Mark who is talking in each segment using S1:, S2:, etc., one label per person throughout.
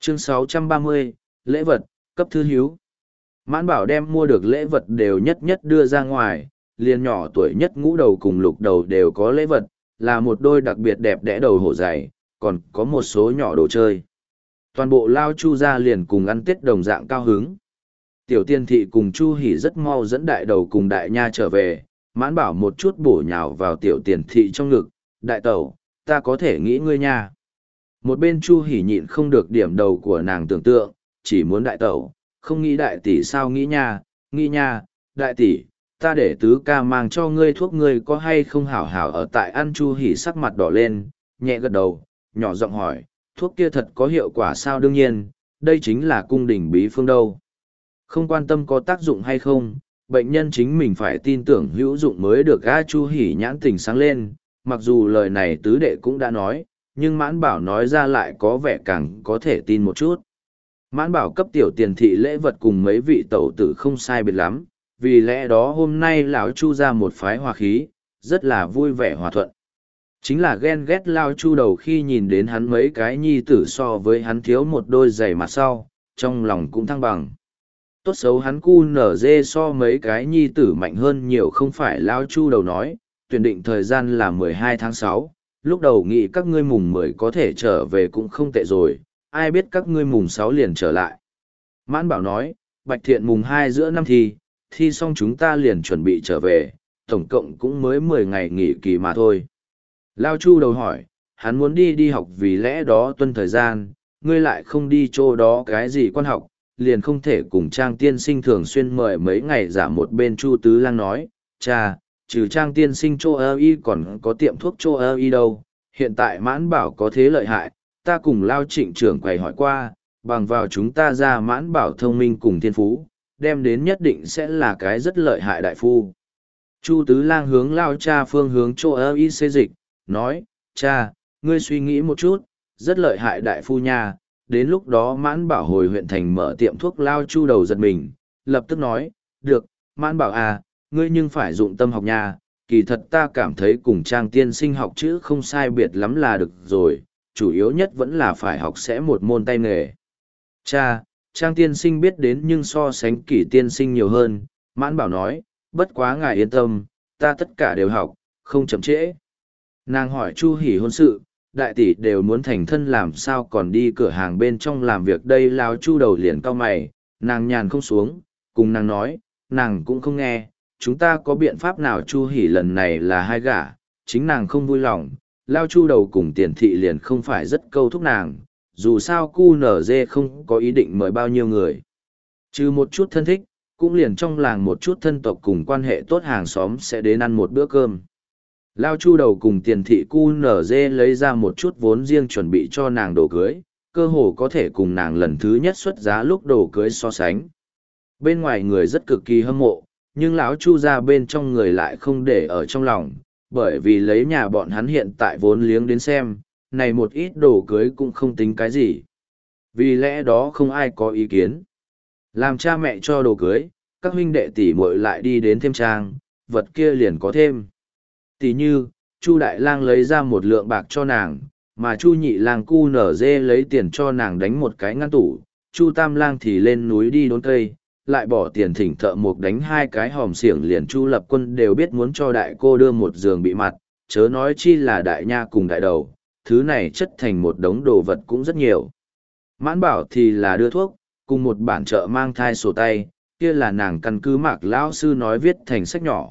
S1: Chương 630, lễ vật, cấp thư hiếu. Mãn Bảo đem mua được lễ vật đều nhất nhất đưa ra ngoài, liền nhỏ tuổi nhất Ngũ Đầu cùng Lục Đầu đều có lễ vật, là một đôi đặc biệt đẹp đẽ đầu hổ dày, còn có một số nhỏ đồ chơi. Toàn bộ Lao Chu gia liền cùng ăn Tết đồng dạng cao hứng. Tiểu Tiên Thị cùng Chu Hỉ rất mau dẫn Đại Đầu cùng Đại Nha trở về, Mãn Bảo một chút bổ nhào vào Tiểu Tiên Thị trong ngực, đại tẩu, ta có thể nghĩ ngươi nha. Một bên Chu Hỉ nhịn không được điểm đầu của nàng tưởng tượng, chỉ muốn đại tẩu, không nghĩ đại tỷ sao nghĩ nha, đại tỷ, ta để tứ ca mang cho ngươi thuốc ngươi có hay không hảo hảo ở tại ăn. Chu Hỉ sắc mặt đỏ lên, nhẹ gật đầu, nhỏ giọng hỏi, thuốc kia thật có hiệu quả sao? Đương nhiên, đây chính là cung đình bí phương đâu. Không quan tâm có tác dụng hay không, bệnh nhân chính mình phải tin tưởng hữu dụng mới được. Chu Hỉ nhãn tình sáng lên, mặc dù lời này tứ đệ cũng đã nói, nhưng Mãn Bảo nói ra lại có vẻ càng có thể tin một chút. Mãn Bảo cấp Tiểu Tiền Thị lễ vật cùng mấy vị tẩu tử không sai biệt lắm, vì lẽ đó hôm nay lão Chu ra một phái hòa khí, rất là vui vẻ hòa thuận. Chính là ghen ghét Lao Chu đầu khi nhìn đến hắn mấy cái nhi tử so với hắn thiếu một đôi giày mặt sau, trong lòng cũng thăng bằng. Tốt xấu hắn cu nở dê so mấy cái nhi tử mạnh hơn nhiều, không phải Lao Chu đầu nói, tuyển định thời gian là 12 tháng 6, lúc đầu nghĩ các ngươi mùng 10 có thể trở về cũng không tệ rồi, ai biết các ngươi mùng 6 liền trở lại. Mãn Bảo nói, Bạch Thiện mùng 2 giữa năm thi xong chúng ta liền chuẩn bị trở về, tổng cộng cũng mới 10 ngày nghỉ kỳ mà thôi. Lao Chu đầu hỏi, hắn muốn đi học vì lẽ đó tuân thời gian, ngươi lại không đi chỗ đó cái gì quan học, liền không thể cùng Trang tiên sinh thường xuyên mời mấy ngày giả. Một bên Chu Tứ Lang nói, cha, trừ Trang tiên sinh chỗ ơ y còn có tiệm thuốc chỗ ơ y đâu, hiện tại Mãn Bảo có thế lợi hại, ta cùng Lao Trịnh trưởng quầy hỏi qua, bằng vào chúng ta ra Mãn Bảo thông minh cùng thiên phú, đem đến nhất định sẽ là cái rất lợi hại đại phu. Chu Tứ Lang hướng Lao cha phương hướng chỗ ơ y xê dịch, nói, cha, ngươi suy nghĩ một chút, rất lợi hại đại phu nha. Đến lúc đó Mãn Bảo hồi huyện thành mở tiệm thuốc. Lao Chu đầu giật mình, lập tức nói, được, Mãn Bảo à, ngươi nhưng phải dụng tâm học nha, kỳ thật ta cảm thấy cùng Trang tiên sinh học chữ không sai biệt lắm là được rồi, chủ yếu nhất vẫn là phải học sẽ một môn tay nghề. Cha, Trang tiên sinh biết đến nhưng so sánh Kỷ tiên sinh nhiều hơn. Mãn Bảo nói, bất quá ngài yên tâm, ta tất cả đều học, không chậm trễ. Nàng hỏi Chu Hỉ hôn sự, đại tỷ đều muốn thành thân làm sao còn đi cửa hàng bên trong làm việc đây. Lao Chu đầu liền cau mày, nàng nhàn không xuống, cùng nàng nói, nàng cũng không nghe, chúng ta có biện pháp nào? Chu Hỉ lần này là hai gả, chính nàng không vui lòng, Lao Chu đầu cùng Tiền Thị liền không phải rất câu thúc nàng, dù sao cu nở dê không có ý định mời bao nhiêu người. Trừ một chút thân thích, cũng liền trong làng một chút thân tộc cùng quan hệ tốt hàng xóm sẽ đến ăn một bữa cơm. Lao Chu đầu cùng Tiền Thị cu nở dê lấy ra một chút vốn riêng chuẩn bị cho nàng đồ cưới, cơ hồ có thể cùng nàng lần thứ nhất xuất giá lúc đồ cưới so sánh. Bên ngoài người rất cực kỳ hâm mộ, nhưng lão Chu ra bên trong người lại không để ở trong lòng, bởi vì lấy nhà bọn hắn hiện tại vốn liếng đến xem, này một ít đồ cưới cũng không tính cái gì. Vì lẽ đó không ai có ý kiến. Làm cha mẹ cho đồ cưới, các huynh đệ tỷ muội lại đi đến thêm trang, vật kia liền có thêm. Tỷ như, Chu Đại Lang lấy ra 1 lượng bạc cho nàng, mà Chu Nhị Lang cu nở dê lấy tiền cho nàng đánh một cái ngăn tủ, Chu Tam Lang thì lên núi đi đốn cây, lại bỏ tiền thỉnh thợ mộc đánh 2 cái hòm xiểng. Liền Chu Lập Quân đều biết muốn cho đại cô đưa một giường bị mặt, chớ nói chi là Đại Nha cùng Đại Đầu, thứ này chất thành một đống đồ vật cũng rất nhiều. Mãn Bảo thì là đưa thuốc, cùng một bản chợ mang thai sổ tay, kia là nàng căn cứ Mạc lão sư nói viết thành sách nhỏ.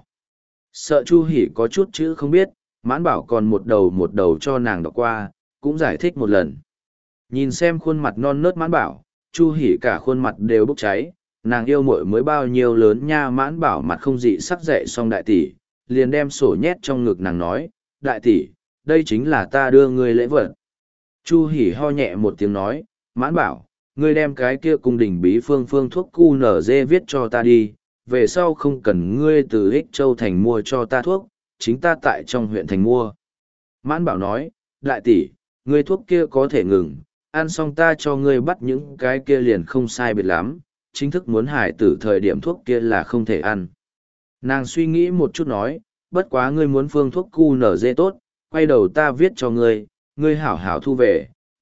S1: Sợ Chu Hỉ có chút chữ không biết, Mãn Bảo còn một đầu cho nàng đọc qua, cũng giải thích một lần. Nhìn xem khuôn mặt non nớt Mãn Bảo, Chu Hỉ cả khuôn mặt đều bốc cháy, nàng yêu muội mới bao nhiêu lớn nha. Mãn Bảo mặt không dị sắc dậy xong đại tỷ, liền đem sổ nhét trong ngực nàng nói, đại tỷ, đây chính là ta đưa ngươi lễ vật. Chu Hỉ ho nhẹ một tiếng nói, Mãn Bảo, ngươi đem cái kia cung đình bí phương thuốc cu nở dê viết cho ta đi, về sau không cần ngươi từ Ích Châu thành mua cho ta thuốc, chính ta tại trong huyện thành mua. Mãn Bảo nói, đại tỷ, ngươi thuốc kia có thể ngừng, ăn xong ta cho ngươi bắt những cái kia liền không sai biệt lắm, chính thức muốn hải tử thời điểm thuốc kia là không thể ăn. Nàng suy nghĩ một chút nói, bất quá ngươi muốn phương thuốc cu nở dê tốt, quay đầu ta viết cho ngươi, ngươi hảo hảo thu về,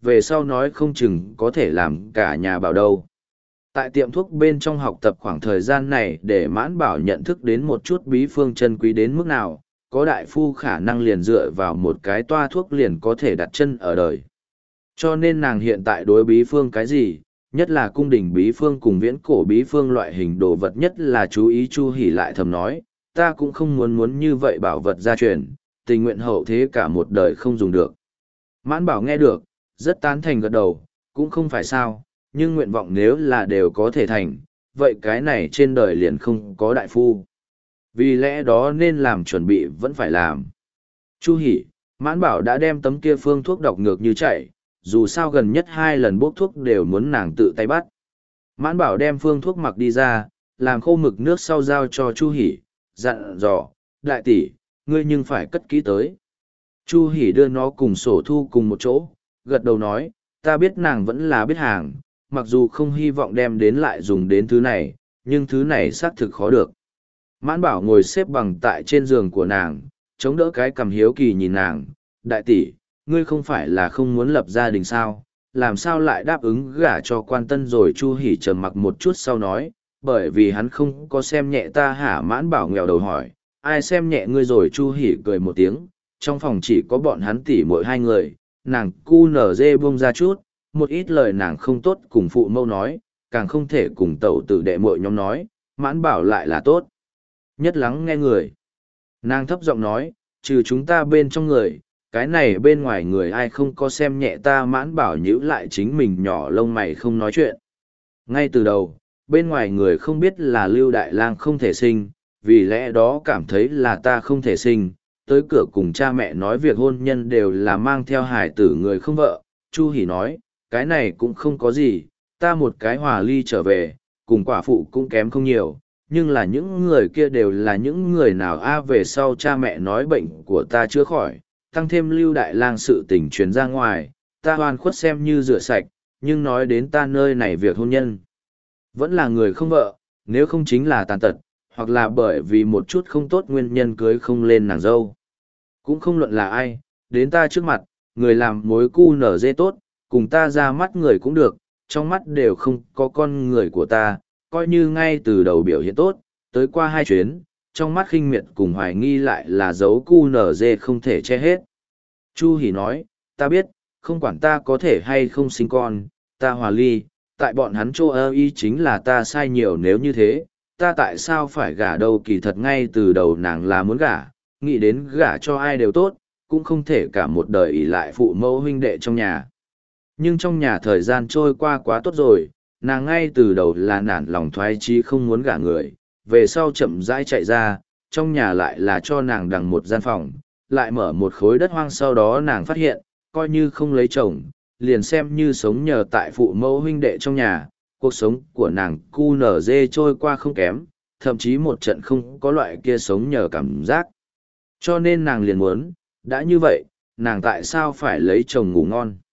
S1: về sau nói không chừng có thể làm cả nhà bảo đâu. Tại tiệm thuốc bên trong học tập khoảng thời gian này để Mãn Bảo nhận thức đến một chút bí phương chân quý đến mức nào, có đại phu khả năng liền dựa vào một cái toa thuốc liền có thể đặt chân ở đời. Cho nên nàng hiện tại đối bí phương cái gì, nhất là cung đình bí phương cùng viễn cổ bí phương loại hình đồ vật nhất là chú ý. Chu Hỉ lại thầm nói, ta cũng không muốn như vậy bảo vật gia truyền, tình nguyện hậu thế cả một đời không dùng được. Mãn Bảo nghe được, rất tán thành gật đầu, cũng không phải sao, nhưng nguyện vọng nếu là đều có thể thành, vậy cái này trên đời liền không có đại phu. Vì lẽ đó nên làm chuẩn bị vẫn phải làm. Chu Hỉ, Mãn Bảo đã đem tấm kia phương thuốc đọc ngược như chạy, dù sao gần nhất 2 lần bốc thuốc đều muốn nàng tự tay bắt. Mãn Bảo đem phương thuốc mặc đi ra, làm khô mực nước sau giao cho Chu Hỉ, dặn dò, đại tỷ, ngươi nhưng phải cất kỹ tới. Chu Hỉ đưa nó cùng sổ thu cùng một chỗ, gật đầu nói, ta biết nàng vẫn là biết hàng, mặc dù không hy vọng đem đến lại dùng đến thứ này, nhưng thứ này xác thực khó được. Mãn Bảo ngồi xếp bằng tại trên giường của nàng, chống đỡ cái cằm hiếu kỳ nhìn nàng, đại tỷ, ngươi không phải là không muốn lập gia đình sao, làm sao lại đáp ứng gả cho quan tân rồi. Chu Hỉ trầm mặc một chút sau nói, bởi vì hắn không có xem nhẹ ta hả? Mãn Bảo nghèo đầu hỏi, ai xem nhẹ ngươi rồi? Chu Hỉ cười một tiếng, trong phòng chỉ có bọn hắn tỷ mỗi 2 người, nàng cu nở dê buông ra chút, một ít lời nàng không tốt cùng phụ mâu nói, càng không thể cùng tẩu tử đệ muội nhóm nói, Mãn Bảo lại là tốt nhất lắng nghe người. Nàng thấp giọng nói, trừ chúng ta bên trong người, cái này bên ngoài người ai không có xem nhẹ ta. Mãn Bảo nhíu lại chính mình nhỏ lông mày không nói chuyện. Ngay từ đầu, bên ngoài người không biết là Lưu Đại Lang không thể sinh, vì lẽ đó cảm thấy là ta không thể sinh, tới cửa cùng cha mẹ nói việc hôn nhân đều là mang theo hài tử người không vợ. Chu Hỉ nói, cái này cũng không có gì, ta một cái hòa ly trở về, cùng quả phụ cũng kém không nhiều, nhưng là những người kia đều là những người nào về sau cha mẹ nói bệnh của ta chữa khỏi, tăng thêm Lưu Đại Lang sự tình truyền ra ngoài, ta oan khuất xem như rửa sạch, nhưng nói đến ta nơi này việc hôn nhân, vẫn là người không vợ, nếu không chính là tàn tật, hoặc là bởi vì một chút không tốt nguyên nhân cưới không lên nàng dâu. Cũng không luận là ai, đến ta trước mặt, người làm mối cu nở dê tốt, cùng ta ra mắt người cũng được, trong mắt đều không có con người của ta, coi như ngay từ đầu biểu hiện tốt, tới qua 2 chuyến, trong mắt khinh miệt cùng hoài nghi lại là dấu cu nở dê không thể che hết. Chu Hỉ nói, ta biết, không quản ta có thể hay không sinh con, ta hòa ly, tại bọn hắn chỗ ơ y chính là ta sai nhiều. Nếu như thế, ta tại sao phải gả đâu? Kỳ thật ngay từ đầu nàng là muốn gả, nghĩ đến gả cho ai đều tốt, cũng không thể cả một đời ỷ lại phụ mẫu huynh đệ trong nhà. Nhưng trong nhà thời gian trôi qua quá tốt rồi, nàng ngay từ đầu là nản lòng thoái chí không muốn gả người, về sau chậm rãi chạy ra, trong nhà lại là cho nàng đằng một gian phòng, lại mở một khối đất hoang. Sau đó nàng phát hiện, coi như không lấy chồng, liền xem như sống nhờ tại phụ mẫu huynh đệ trong nhà, cuộc sống của nàng cu nở dê trôi qua không kém, thậm chí một trận không có loại kia sống nhờ cảm giác. Cho nên nàng liền muốn, đã như vậy, nàng tại sao phải lấy chồng ngủ ngon?